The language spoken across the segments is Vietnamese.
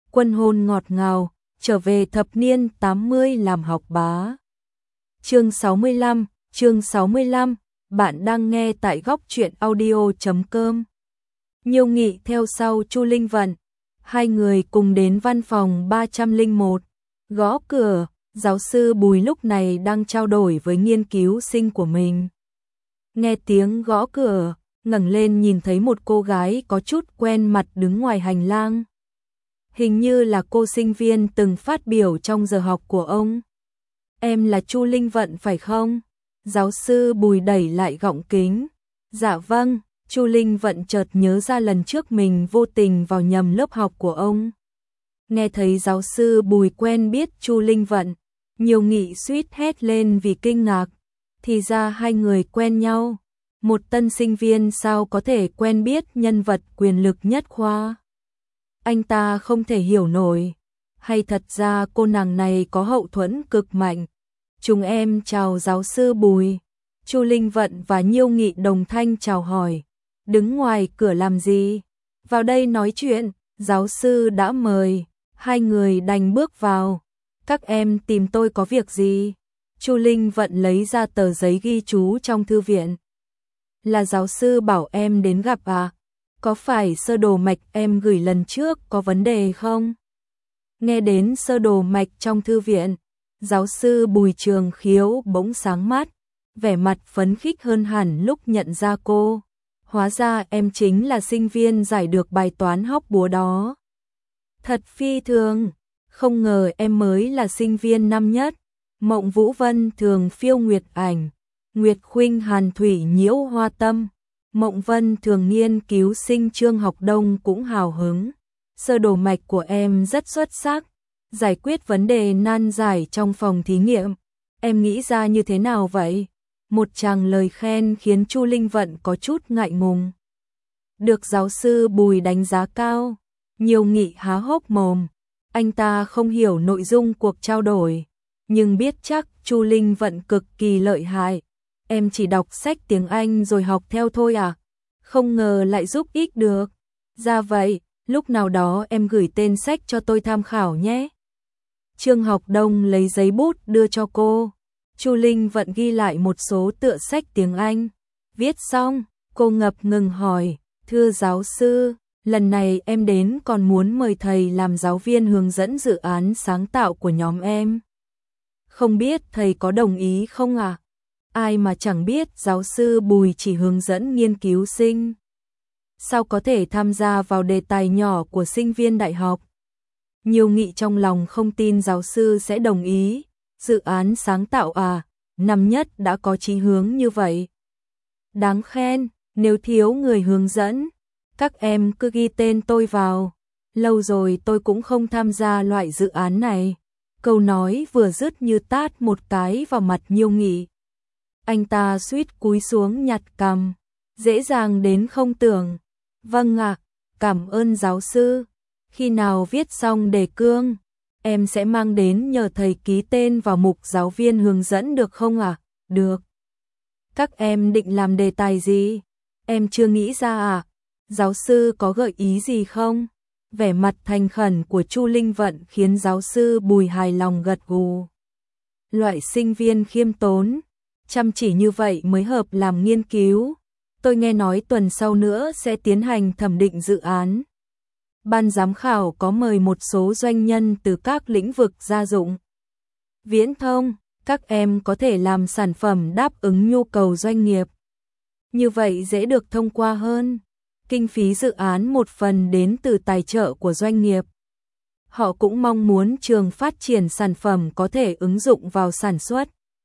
Quân hôn ngọt ngào, trở về thập niên 80 làm học bá. Chương 65, bạn đang nghe tại góc truyện audio.com. Nhiêu Nghị theo sau Chu Linh Vận, hai người cùng đến văn phòng 301, gõ cửa, giáo sư Bùi lúc này đang trao đổi với nghiên cứu sinh của mình. Nghe tiếng gõ cửa, ngẩng lên nhìn thấy một cô gái có chút quen mặt đứng ngoài hành lang. Hình như là cô sinh viên từng phát biểu trong giờ học của ông. Em là Chu Linh Vận phải không? Giáo sư Bùi đẩy lại gọng kính. Dạ vâng, Chu Linh Vận chợt nhớ ra lần trước mình vô tình vào nhầm lớp học của ông. Nghe thấy giáo sư Bùi quen biết Chu Linh Vận, Nhiêu Nghị suýt hét lên vì kinh ngạc. Thì ra hai người quen nhau. Một tân sinh viên sao có thể quen biết nhân vật quyền lực nhất khoa? Anh ta không thể hiểu nổi. Hay thật ra cô nàng này có hậu thuẫn cực mạnh? Chúng em chào giáo sư Bùi. Chu Linh Vận và Nhiêu Nghị đồng thanh chào hỏi. Đứng ngoài cửa làm gì? Vào đây nói chuyện, giáo sư đã mời. Hai người đành bước vào. Các em tìm tôi có việc gì? Chu Linh Vận lấy ra tờ giấy ghi chú trong thư viện. Là giáo sư bảo em đến gặp à? Có phải sơ đồ mạch em gửi lần trước có vấn đề không? Nghe đến sơ đồ mạch trong thư viện, giáo sư Bùi Trường Khiếu bỗng sáng mắt, vẻ mặt phấn khích hơn hẳn lúc nhận ra cô. Hóa ra em chính là sinh viên giải được bài toán hóc búa đó. Thật phi thường, không ngờ em mới là sinh viên năm nhất. Mộng Vũ Vân thường phiêu nguyệt ảnh, Nguyệt Khuynh hàn thủy nhiễu hoa tâm. Mộng Vân thường nghiên cứu sinh Trương Học Đông cũng hào hứng. Sơ đồ mạch của em rất xuất sắc, giải quyết vấn đề nan giải trong phòng thí nghiệm. Em nghĩ ra như thế nào vậy? Một tràng lời khen khiến Chu Linh Vận có chút ngại ngùng. Được giáo sư Bùi đánh giá cao, Nhiêu Nghị há hốc mồm. Anh ta không hiểu nội dung cuộc trao đổi, nhưng biết chắc Chu Linh Vận cực kỳ lợi hại. Em chỉ đọc sách tiếng Anh rồi học theo thôi à? Không ngờ lại giúp ích được. Ra vậy, lúc nào đó em gửi tên sách cho tôi tham khảo nhé. Trương Học Đông lấy giấy bút đưa cho cô. Chu Linh Vận ghi lại một số tựa sách tiếng Anh. Viết xong, cô ngập ngừng hỏi, thưa giáo sư, lần này em đến còn muốn mời thầy làm giáo viên hướng dẫn dự án sáng tạo của nhóm em. Không biết thầy có đồng ý không à? Ai mà chẳng biết giáo sư Bùi chỉ hướng dẫn nghiên cứu sinh. Sao có thể tham gia vào đề tài nhỏ của sinh viên đại học? Nhiêu Nghị trong lòng không tin giáo sư sẽ đồng ý. Dự án sáng tạo à, năm nhất đã có chí hướng như vậy. Đáng khen, nếu thiếu người hướng dẫn, các em cứ ghi tên tôi vào. Lâu rồi tôi cũng không tham gia loại dự án này. Câu nói vừa dứt như tát một cái vào mặt Nhiêu Nghị. Anh ta suýt cúi xuống nhặt cằm, dễ dàng đến không tưởng. Vâng ạ, cảm ơn giáo sư. Khi nào viết xong đề cương, em sẽ mang đến nhờ thầy ký tên vào mục giáo viên hướng dẫn được không ạ? Được. Các em định làm đề tài gì? Em chưa nghĩ ra à? Giáo sư có gợi ý gì không? Vẻ mặt thành khẩn của Chu Linh Vận khiến giáo sư Bùi hài lòng gật gù. Loại sinh viên khiêm tốn, chăm chỉ như vậy mới hợp làm nghiên cứu. Tôi nghe nói tuần sau nữa sẽ tiến hành thẩm định dự án. Ban giám khảo có mời một số doanh nhân từ các lĩnh vực gia dụng. Viễn thông, các em có thể làm sản phẩm đáp ứng nhu cầu doanh nghiệp. Như vậy dễ được thông qua hơn. Kinh phí dự án một phần đến từ tài trợ của doanh nghiệp. Họ cũng mong muốn trường phát triển sản phẩm có thể ứng dụng vào sản xuất.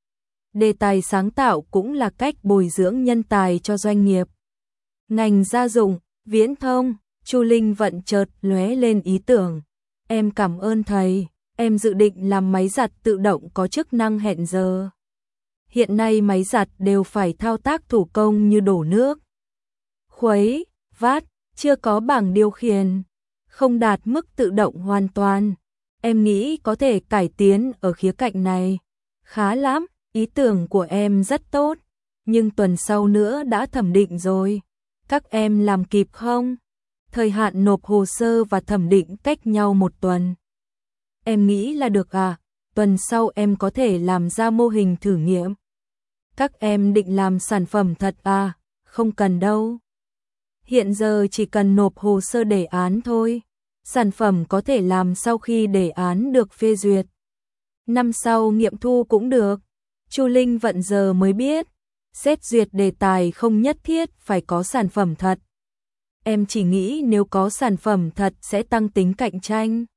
Đề tài sáng tạo cũng là cách bồi dưỡng nhân tài cho doanh nghiệp. Ngành gia dụng, viễn thông, Chu Linh Vận chợt lóe lên ý tưởng. Em cảm ơn thầy, em dự định làm máy giặt tự động có chức năng hẹn giờ. Hiện nay máy giặt đều phải thao tác thủ công như đổ nước, khuấy, vát, chưa có bảng điều khiển, không đạt mức tự động hoàn toàn. Em nghĩ có thể cải tiến ở khía cạnh này. Khá lắm, ý tưởng của em rất tốt, nhưng tuần sau nữa đã thẩm định rồi. Các em làm kịp không? Thời hạn nộp hồ sơ và thẩm định cách nhau 1 tuần. Em nghĩ là được à? Tuần sau em có thể làm ra mô hình thử nghiệm. Các em định làm sản phẩm thật à? Không cần đâu. Hiện giờ chỉ cần nộp hồ sơ đề án thôi. Sản phẩm có thể làm sau khi đề án được phê duyệt. Năm sau nghiệm thu cũng được. Chu Linh Vận giờ mới biết, xét duyệt đề tài không nhất thiết phải có sản phẩm thật. Em chỉ nghĩ nếu có sản phẩm thật sẽ tăng tính cạnh tranh.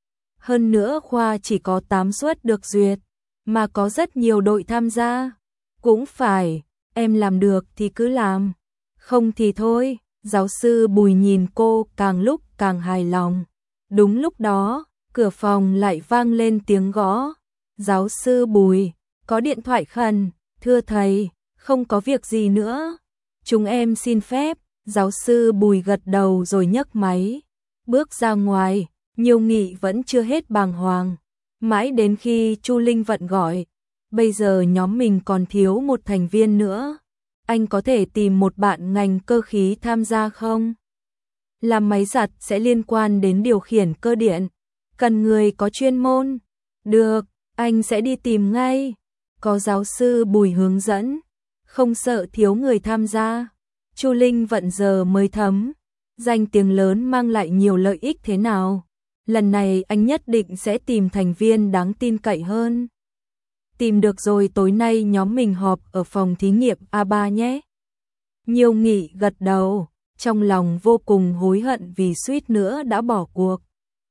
Hơn nữa khoa chỉ có 8 suất được duyệt, mà có rất nhiều đội tham gia. Cũng phải, em làm được thì cứ làm, không thì thôi. Giáo sư Bùi nhìn cô càng lúc càng hài lòng. Đúng lúc đó, cửa phòng lại vang lên tiếng gõ. Giáo sư Bùi, có điện thoại khẩn, thưa thầy, không có việc gì nữa. Chúng em xin phép. Giáo sư Bùi gật đầu rồi nhấc máy, bước ra ngoài. Nhiêu Nghị vẫn chưa hết bàng hoàng, mãi đến khi Chu Linh Vận gọi, bây giờ nhóm mình còn thiếu một thành viên nữa, anh có thể tìm một bạn ngành cơ khí tham gia không? Làm máy giặt sẽ liên quan đến điều khiển cơ điện, cần người có chuyên môn. Được, anh sẽ đi tìm ngay. Có giáo sư Bùi hướng dẫn, không sợ thiếu người tham gia. Chu Linh Vận giờ mới thấm, danh tiếng lớn mang lại nhiều lợi ích thế nào. Lần này anh nhất định sẽ tìm thành viên đáng tin cậy hơn. Tìm được rồi, tối nay nhóm mình họp ở phòng thí nghiệm A3 nhé. Nhiêu Nghị gật đầu, trong lòng vô cùng hối hận vì suýt nữa đã bỏ cuộc.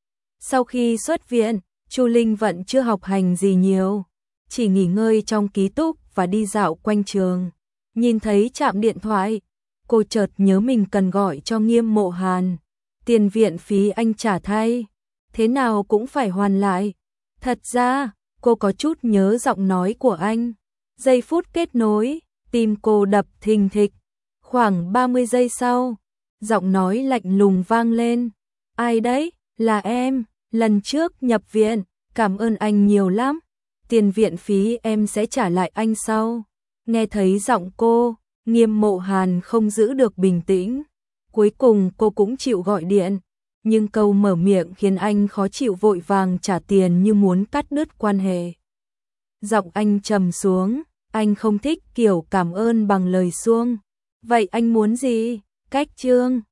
Sau khi xuất viện, Chu Linh Vận chưa học hành gì nhiều, chỉ nghỉ ngơi trong ký túc và đi dạo quanh trường. Nhìn thấy trạm điện thoại, cô chợt nhớ mình cần gọi cho Nghiêm Mộ Hàn. Tiền viện phí anh trả thay, thế nào cũng phải hoàn lại. Thật ra, cô có chút nhớ giọng nói của anh. Giây phút kết nối, tim cô đập thình thịch. Khoảng 30 giây sau, giọng nói lạnh lùng vang lên. Ai đấy? Là em, lần trước nhập viện, cảm ơn anh nhiều lắm. Tiền viện phí em sẽ trả lại anh sau. Nghe thấy giọng cô, Nghiêm Mộ Hàn không giữ được bình tĩnh. Cuối cùng cô cũng chịu gọi điện. Nhưng câu mở miệng khiến anh khó chịu, vội vàng trả tiền như muốn cắt đứt quan hệ. Giọng anh trầm xuống, anh không thích kiểu cảm ơn bằng lời suông. Vậy anh muốn gì? Cách chương